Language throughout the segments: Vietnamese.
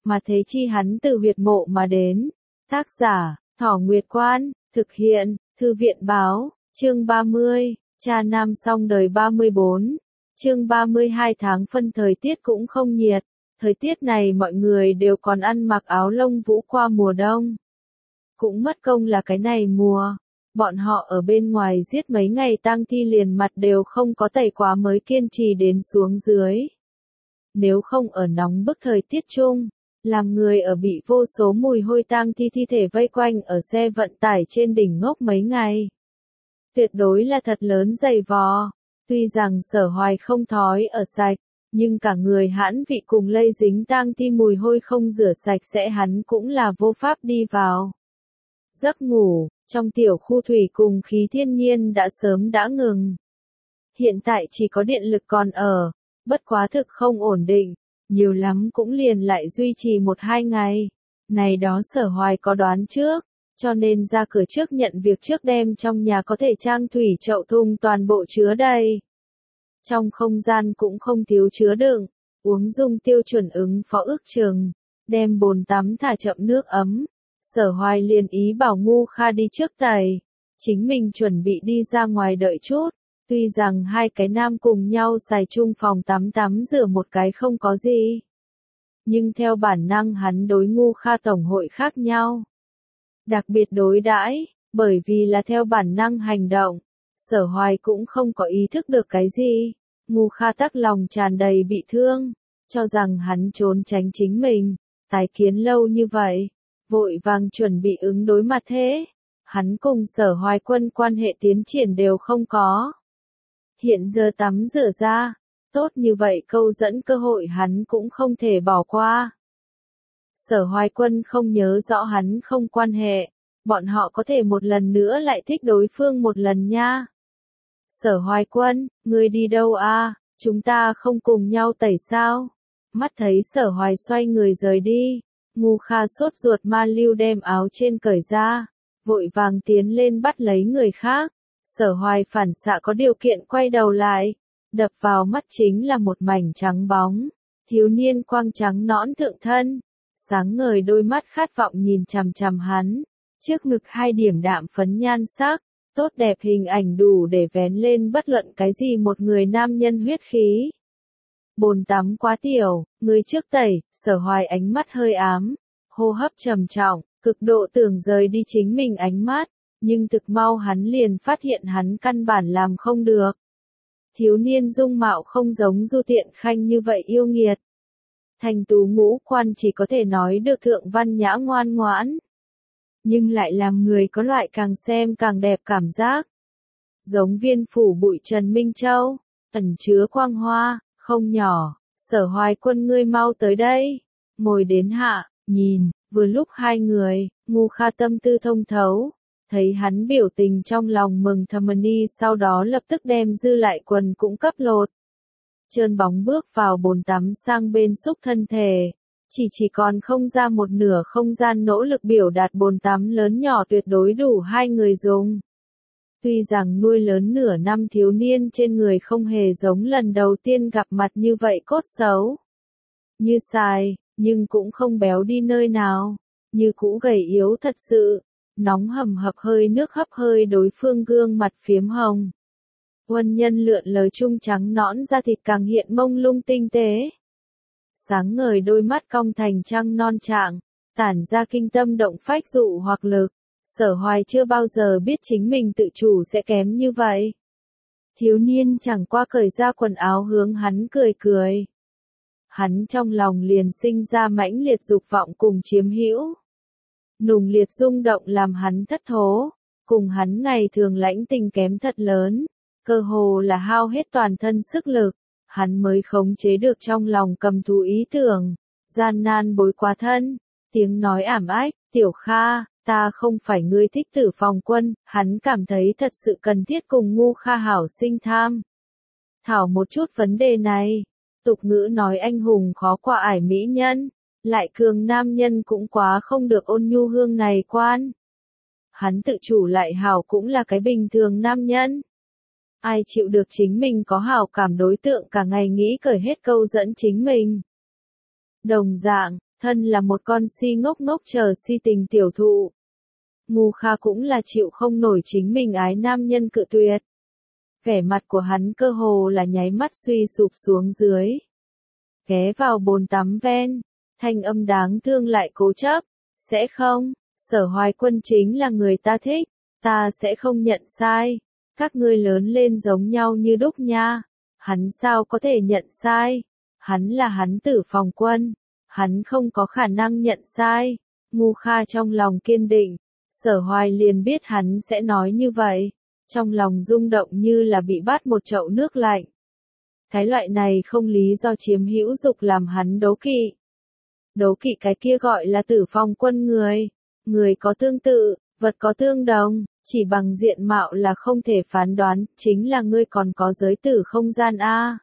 mà thế chi hắn từ huyệt mộ mà đến. Tác giả, Thỏ Nguyệt Quan, thực hiện, Thư viện báo, chương 30, cha nam song đời 34, chương 32 tháng phân thời tiết cũng không nhiệt, thời tiết này mọi người đều còn ăn mặc áo lông vũ qua mùa đông. Cũng mất công là cái này mùa, bọn họ ở bên ngoài giết mấy ngày tang thi liền mặt đều không có tẩy quá mới kiên trì đến xuống dưới. Nếu không ở nóng bức thời tiết chung, làm người ở bị vô số mùi hôi tang thi thi thể vây quanh ở xe vận tải trên đỉnh ngốc mấy ngày. Tuyệt đối là thật lớn dày vò, tuy rằng Sở Hoài không thói ở sạch, nhưng cả người hãn vị cùng lây dính tang thi mùi hôi không rửa sạch sẽ hắn cũng là vô pháp đi vào. Giấc ngủ, trong tiểu khu thủy cùng khí thiên nhiên đã sớm đã ngừng. Hiện tại chỉ có điện lực còn ở, bất quá thực không ổn định, nhiều lắm cũng liền lại duy trì 1-2 ngày. Này đó Sở Hoài có đoán trước, cho nên ra cửa trước nhận việc trước đem trong nhà có thể trang thủy chậu thùng toàn bộ chứa đầy. Trong không gian cũng không thiếu chứa đựng, uống dung tiêu chuẩn ứng phó ước chừng, đem bồn tắm thả chậm nước ấm. Sở Hoài liền ý bảo Ngu Kha đi trước tẩy, chính mình chuẩn bị đi ra ngoài đợi chút, tuy rằng hai cái nam cùng nhau xài chung phòng tắm rửa một cái không có gì. Nhưng theo bản năng hắn đối Ngu Kha tổng hội khác nhau. Đặc biệt đối đãi, bởi vì là theo bản năng hành động, Sở Hoài cũng không có ý thức được cái gì. Ngu Kha tắc lòng tràn đầy bị thương, cho rằng hắn trốn tránh chính mình, tái kiến lâu như vậy. Vội vàng chuẩn bị ứng đối mặt thế. Hắn cùng Sở Hoài Quân quan hệ tiến triển đều không có. Hiện giờ tắm rửa ra, tốt như vậy câu dẫn cơ hội hắn cũng không thể bỏ qua. Sở Hoài Quân không nhớ rõ hắn không quan hệ, bọn họ có thể một lần nữa lại thích đối phương một lần nha. Sở Hoài Quân, ngươi đi đâu à, chúng ta không cùng nhau tẩy sao? Mắt thấy Sở Hoài xoay người rời đi. Ngu Kha sốt ruột ma lưu đem áo trên cởi ra, vội vàng tiến lên bắt lấy người khác. Sở Hoài phản xạ có điều kiện quay đầu lại, đập vào mắt chính là một mảnh trắng bóng, thiếu niên quang trắng nõn thượng thân, sáng ngời đôi mắt khát vọng nhìn chằm chằm hắn, trước ngực 2 điểm đạm phấn nhan sắc, tốt đẹp hình ảnh đủ để vén lên bất luận cái gì một người nam nhân huyết khí. Bồn tắm quá tiểu, người trước tẩy, Sở Hoài ánh mắt hơi ám, hô hấp trầm trọng, cực độ tưởng rời đi chính mình ánh mắt, nhưng thực mau hắn liền phát hiện hắn căn bản làm không được. Thiếu niên dung mạo không giống Du Tiện Khanh như vậy yêu nghiệt. Thành tú ngũ quan chỉ có thể nói được thượng văn nhã ngoan ngoãn, nhưng lại làm người có loại càng xem càng đẹp cảm giác. Giống viên phủ bụi Trần Minh Châu, ẩn chứa quang hoa. Không nhỏ, Sở Hoài Quân ngươi mau tới đây, ngồi đến hạ, nhìn, vừa lúc hai người, Ngu Kha tâm tư thông thấu, thấy hắn biểu tình trong lòng mừng thầm ni sau đó lập tức đem dư lại quần cũng cấp lột. Trơn bóng bước vào bồn tắm sang bên xúc thân thể, chỉ còn không ra một nửa không gian nỗ lực biểu đạt bồn tắm lớn nhỏ tuyệt đối đủ hai người dùng. Tuy rằng nuôi lớn nửa năm thiếu niên trên người không hề giống lần đầu tiên gặp mặt như vậy cốt xấu. Như xài, nhưng cũng không béo đi nơi nào, như cũ gầy yếu thật sự, nóng hầm hập hơi nước hấp hơi đối phương gương mặt phiếm hồng. Quân nhân lượn lờ trung trắng nõn da thịt càng hiện mông lung tinh tế. Sáng ngời đôi mắt cong thành trăng non trạng, tản ra kinh tâm động phách dụ hoặc lực. Sở Hoài chưa bao giờ biết chính mình tự chủ sẽ kém như vậy. Thiếu niên chẳng qua cởi ra quần áo hướng hắn cười cười. Hắn trong lòng liền sinh ra mãnh liệt dục vọng cùng chiếm hữu. Nùng liệt rung động làm hắn thất thố, cùng hắn ngày thường lãnh tình kém thật lớn, cơ hồ là hao hết toàn thân sức lực, hắn mới khống chế được trong lòng cầm thú ý tưởng, gian nan bối quá thân, tiếng nói ảm ách, Tiểu Kha. Ta không phải ngươi thích Tử Phòng Quân, hắn cảm thấy thật sự cần thiết cùng Ngu Kha hảo sinh tham. Thảo một chút vấn đề này, tục ngữ nói anh hùng khó qua ải mỹ nhân, lại cường nam nhân cũng quá không được ôn nhu hương này quan. Hắn tự chủ lại hảo cũng là cái bình thường nam nhân. Ai chịu được chính mình có hảo cảm đối tượng cả ngày nghĩ cởi hết câu dẫn chính mình. Đồng dạng, thân là một con si ngốc ngốc chờ si tình tiểu thụ. Ngu Kha cũng là chịu không nổi chính mình ái nam nhân cự tuyệt. Vẻ mặt của hắn cơ hồ là nháy mắt suy sụp xuống dưới. Ghé vào bồn tắm ven, thanh âm đáng thương lại cố chấp. Sẽ không, Sở Hoài Quân chính là người ta thích, ta sẽ không nhận sai. Các ngươi lớn lên giống nhau như đúc nha. Hắn sao có thể nhận sai? Hắn là hắn Tử Phòng Quân. Hắn không có khả năng nhận sai. Ngu Kha trong lòng kiên định. Sở Hoài liền biết hắn sẽ nói như vậy. Trong lòng rung động như là bị bắt một chậu nước lạnh. Cái loại này không lý do chiếm hữu dục làm hắn đố kỵ. Đố kỵ cái kia gọi là Tử Phòng Quân người. Người có tương tự, vật có tương đồng, chỉ bằng diện mạo là không thể phán đoán, chính là ngươi còn có giới tử không gian a.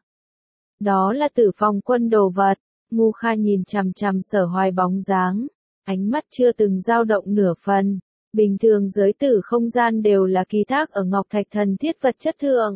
Đó là Tử Phòng Quân đồ vật. Ngu Kha nhìn chằm chằm Sở Hoài bóng dáng, ánh mắt chưa từng dao động nửa phần. Bình thường giới tử không gian đều là ký thác ở ngọc thạch thần thiết vật chất thượng.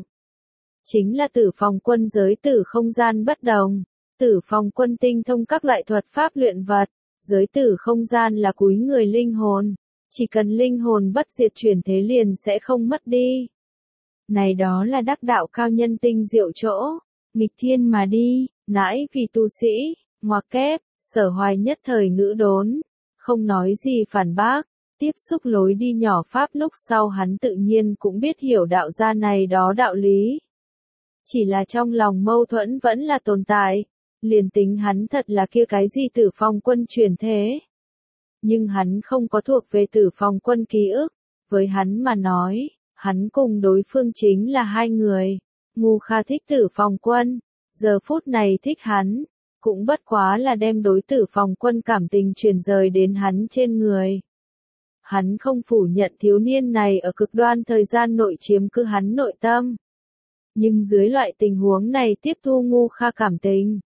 Chính là Tử Phòng Quân giới tử không gian bất đồng. Tử Phòng Quân tinh thông các loại thuật pháp luyện vật. Giới tử không gian là cúi người linh hồn. Chỉ cần linh hồn bất diệt chuyển thế liền sẽ không mất đi. Này đó là đắc đạo cao nhân tinh diệu chỗ. Nghịch thiên mà đi, nãi vì tu sĩ, ngoặc kép, Sở Hoài nhất thời ngữ đốn. Không nói gì phản bác. Tiếp xúc lối đi nhỏ pháp lúc sau hắn tự nhiên cũng biết hiểu đạo gia này đó đạo lý. Chỉ là trong lòng mâu thuẫn vẫn là tồn tại. Liền tính hắn thật là kia cái gì Tử Phòng Quân chuyển thế. Nhưng hắn không có thuộc về Tử Phòng Quân ký ức. Với hắn mà nói, hắn cùng đối phương chính là hai người. Ngu Kha thích Tử Phòng Quân. Giờ phút này thích hắn. Cũng bất quá là đem đối Tử Phòng Quân cảm tình truyền rời đến hắn trên người. Hắn không phủ nhận thiếu niên này ở cực đoan thời gian nội chiếm cứ hắn nội tâm. Nhưng dưới loại tình huống này tiếp thu Ngu Kha cảm tình.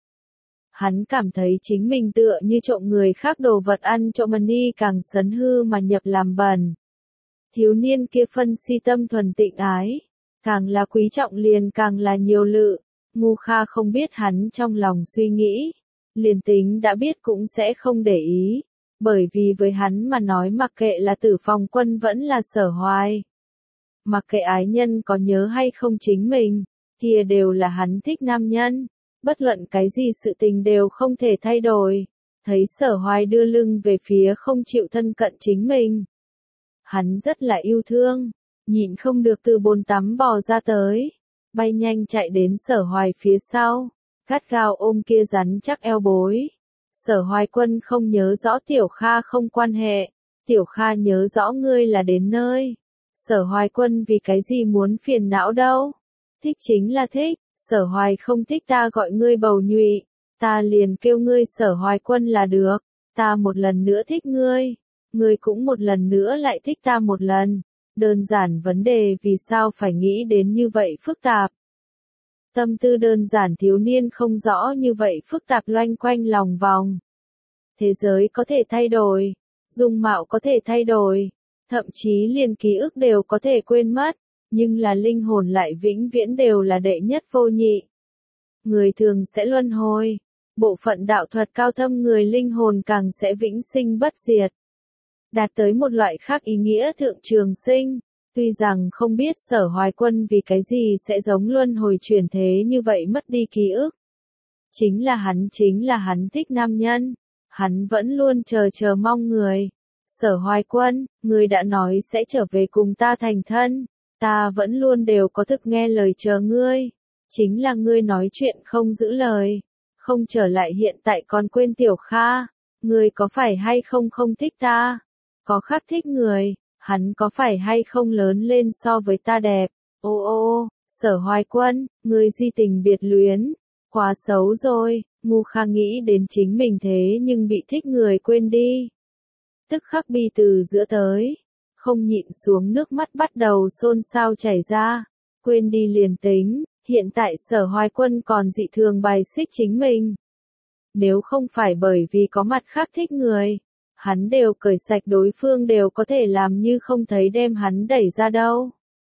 Hắn cảm thấy chính mình tựa như trộm người khác đồ vật ăn trộm mani càng sấn hư mà nhập làm bẩn. Thiếu niên kia phân si tâm thuần tịnh ái. Càng là quý trọng liền càng là nhiều lự. Ngu Kha không biết hắn trong lòng suy nghĩ. Liền tính đã biết cũng sẽ không để ý. Bởi vì với hắn mà nói mặc kệ là Tử Phòng Quân vẫn là Sở Hoài. Mặc kệ ái nhân có nhớ hay không chính mình, kia đều là hắn thích nam nhân. Bất luận cái gì sự tình đều không thể thay đổi. Thấy Sở Hoài đưa lưng về phía không chịu thân cận chính mình. Hắn rất là yêu thương, nhịn không được từ bồn tắm bò ra tới. Bay nhanh chạy đến Sở Hoài phía sau, gắt gao ôm kia rắn chắc eo bối. Sở Hoài Quân không nhớ rõ Tiểu Kha không quan hệ, Tiểu Kha nhớ rõ ngươi là đến nơi. Sở Hoài Quân vì cái gì muốn phiền não đâu? Thích chính là thích, Sở Hoài không thích ta gọi ngươi bầu nhụy, ta liền kêu ngươi Sở Hoài Quân là được. Ta một lần nữa thích ngươi cũng một lần nữa lại thích ta một lần. Đơn giản vấn đề vì sao phải nghĩ đến như vậy phức tạp. Tâm tư đơn giản thiếu niên không rõ như vậy phức tạp loanh quanh lòng vòng. Thế giới có thể thay đổi, dung mạo có thể thay đổi, thậm chí liền ký ức đều có thể quên mất, nhưng là linh hồn lại vĩnh viễn đều là đệ nhất vô nhị. Người thường sẽ luân hồi, bộ phận đạo thuật cao thâm người linh hồn càng sẽ vĩnh sinh bất diệt. Đạt tới một loại khác ý nghĩa thượng trường sinh. Tuy rằng không biết Sở Hoài Quân vì cái gì sẽ giống luân hồi chuyển thế như vậy mất đi ký ức. Chính là hắn thích nam nhân. Hắn vẫn luôn chờ mong người. Sở Hoài Quân, người đã nói sẽ trở về cùng ta thành thân. Ta vẫn luôn đều có thực nghe lời chờ ngươi. Chính là ngươi nói chuyện không giữ lời. Không trở lại hiện tại còn quên Tiểu Kha. Ngươi có phải hay không thích ta? Có khác thích người. Hắn có phải hay không lớn lên so với ta đẹp? Ô, Sở Hoài Quân, người di tình biệt luyến. Quá xấu rồi, Ngu Kha nghĩ đến chính mình thế nhưng bị thích người quên đi. Tức khắc bi từ giữa tới. Không nhịn xuống nước mắt bắt đầu xôn xao chảy ra. Quên đi liền tính, hiện tại Sở Hoài Quân còn dị thường bài xích chính mình. Nếu không phải bởi vì có mặt khác thích người. Hắn đều cởi sạch đối phương đều có thể làm như không thấy đem hắn đẩy ra đâu.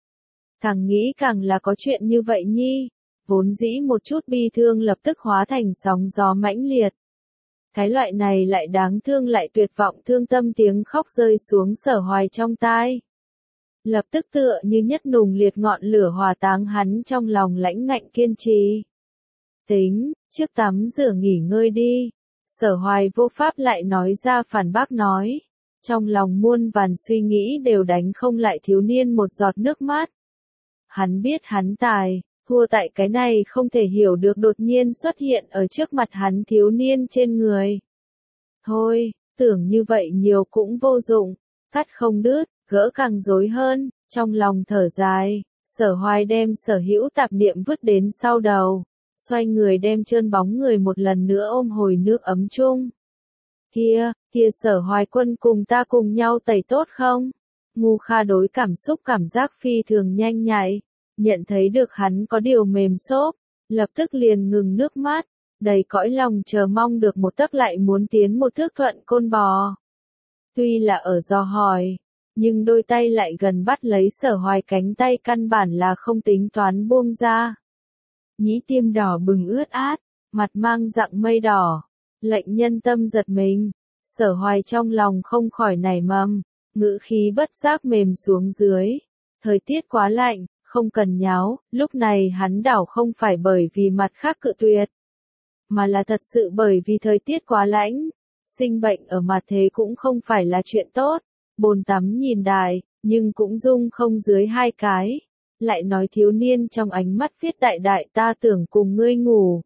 Càng nghĩ càng là có chuyện như vậy nhi. Vốn dĩ một chút bi thương lập tức hóa thành sóng gió mãnh liệt. Cái loại này lại đáng thương lại tuyệt vọng thương tâm tiếng khóc rơi xuống Sở Hoài trong tai. Lập tức tựa như nhất nùng liệt ngọn lửa hòa táng hắn trong lòng lãnh ngạnh kiên trì. Tính, trước tắm rửa nghỉ ngơi đi. Sở Hoài vô pháp lại nói ra phản bác nói. Trong lòng muôn vàn suy nghĩ đều đánh không lại thiếu niên một giọt nước mắt. Hắn biết hắn tài, thua tại cái này không thể hiểu được đột nhiên xuất hiện ở trước mặt hắn thiếu niên trên người. Thôi, tưởng như vậy nhiều cũng vô dụng, cắt không đứt, gỡ càng rối hơn, trong lòng thở dài, Sở Hoài đem sở hữu tạp niệm vứt đến sau đầu, xoay người đem trơn bóng người một lần nữa ôm hồi nước ấm chung. Kia Sở Hoài Quân cùng ta cùng nhau tẩy tốt không? Ngu Kha đối cảm xúc cảm giác phi thường nhanh nhạy, nhận thấy được hắn có điều mềm xốp, lập tức liền ngừng nước mắt, đầy cõi lòng chờ mong được một tấc lại muốn tiến một thước thuận côn bò. Tuy là ở dò hỏi, nhưng đôi tay lại gần bắt lấy Sở Hoài cánh tay căn bản là không tính toán buông ra. Nhĩ tiêm đỏ bừng ướt át, mặt mang dạng mây đỏ, lệnh nhân tâm giật mình, Sở Hoài trong lòng không khỏi nảy mầm, ngữ khí bất giác mềm xuống dưới. Thời tiết quá lạnh, không cần nháo, lúc này hắn đảo không phải bởi vì mặt khác cự tuyệt, mà là thật sự bởi vì thời tiết quá lạnh. Sinh bệnh ở mặt thế cũng không phải là chuyện tốt, bồn tắm nhìn đài, nhưng cũng dung không dưới hai cái. Lại nói thiếu niên trong ánh mắt viết đại đại ta tưởng cùng ngươi ngủ.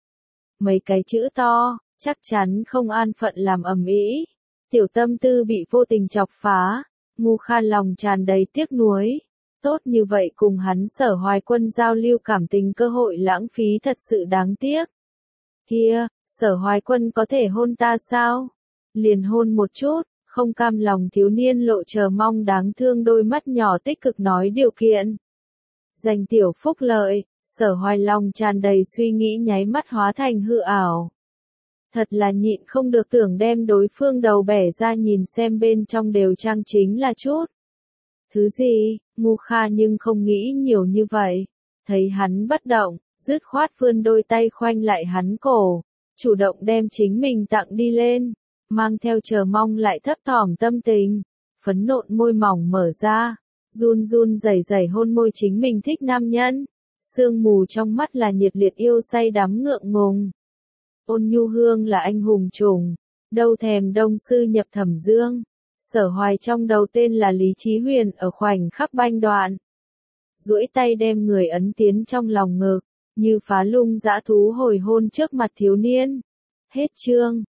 Mấy cái chữ to, chắc chắn không an phận làm ầm ĩ. Tiểu tâm tư bị vô tình chọc phá, Ngu Kha lòng tràn đầy tiếc nuối. Tốt như vậy cùng hắn Sở Hoài Quân giao lưu cảm tình cơ hội lãng phí thật sự đáng tiếc. Kia, Sở Hoài Quân có thể hôn ta sao? Liền hôn một chút, không cam lòng thiếu niên lộ chờ mong đáng thương đôi mắt nhỏ tích cực nói điều kiện. Dành tiểu phúc lợi, Sở Hoài lòng tràn đầy suy nghĩ nháy mắt hóa thành hư ảo. Thật là nhịn không được tưởng đem đối phương đầu bẻ ra nhìn xem bên trong đều trang chính là chút. Thứ gì, Ngu Kha nhưng không nghĩ nhiều như vậy. Thấy hắn bất động, dứt khoát vươn đôi tay khoanh lại hắn cổ, chủ động đem chính mình tặng đi lên, mang theo chờ mong lại thấp thỏm tâm tình, phấn nộn môi mỏng mở ra, run run rẩy rẩy hôn môi chính mình thích nam nhân, sương mù trong mắt là nhiệt liệt yêu say đắm ngượng ngùng. Ôn nhu hương là anh hùng trùng, đâu thèm đông sư nhập thẩm dương. Sở Hoài trong đầu tên là Lý Chí Huyền ở khoảnh khắc banh đoạn. Duỗi tay đem người ấn tiến trong lòng ngực, như phá lung dã thú hồi hôn trước mặt thiếu niên. Hết chương.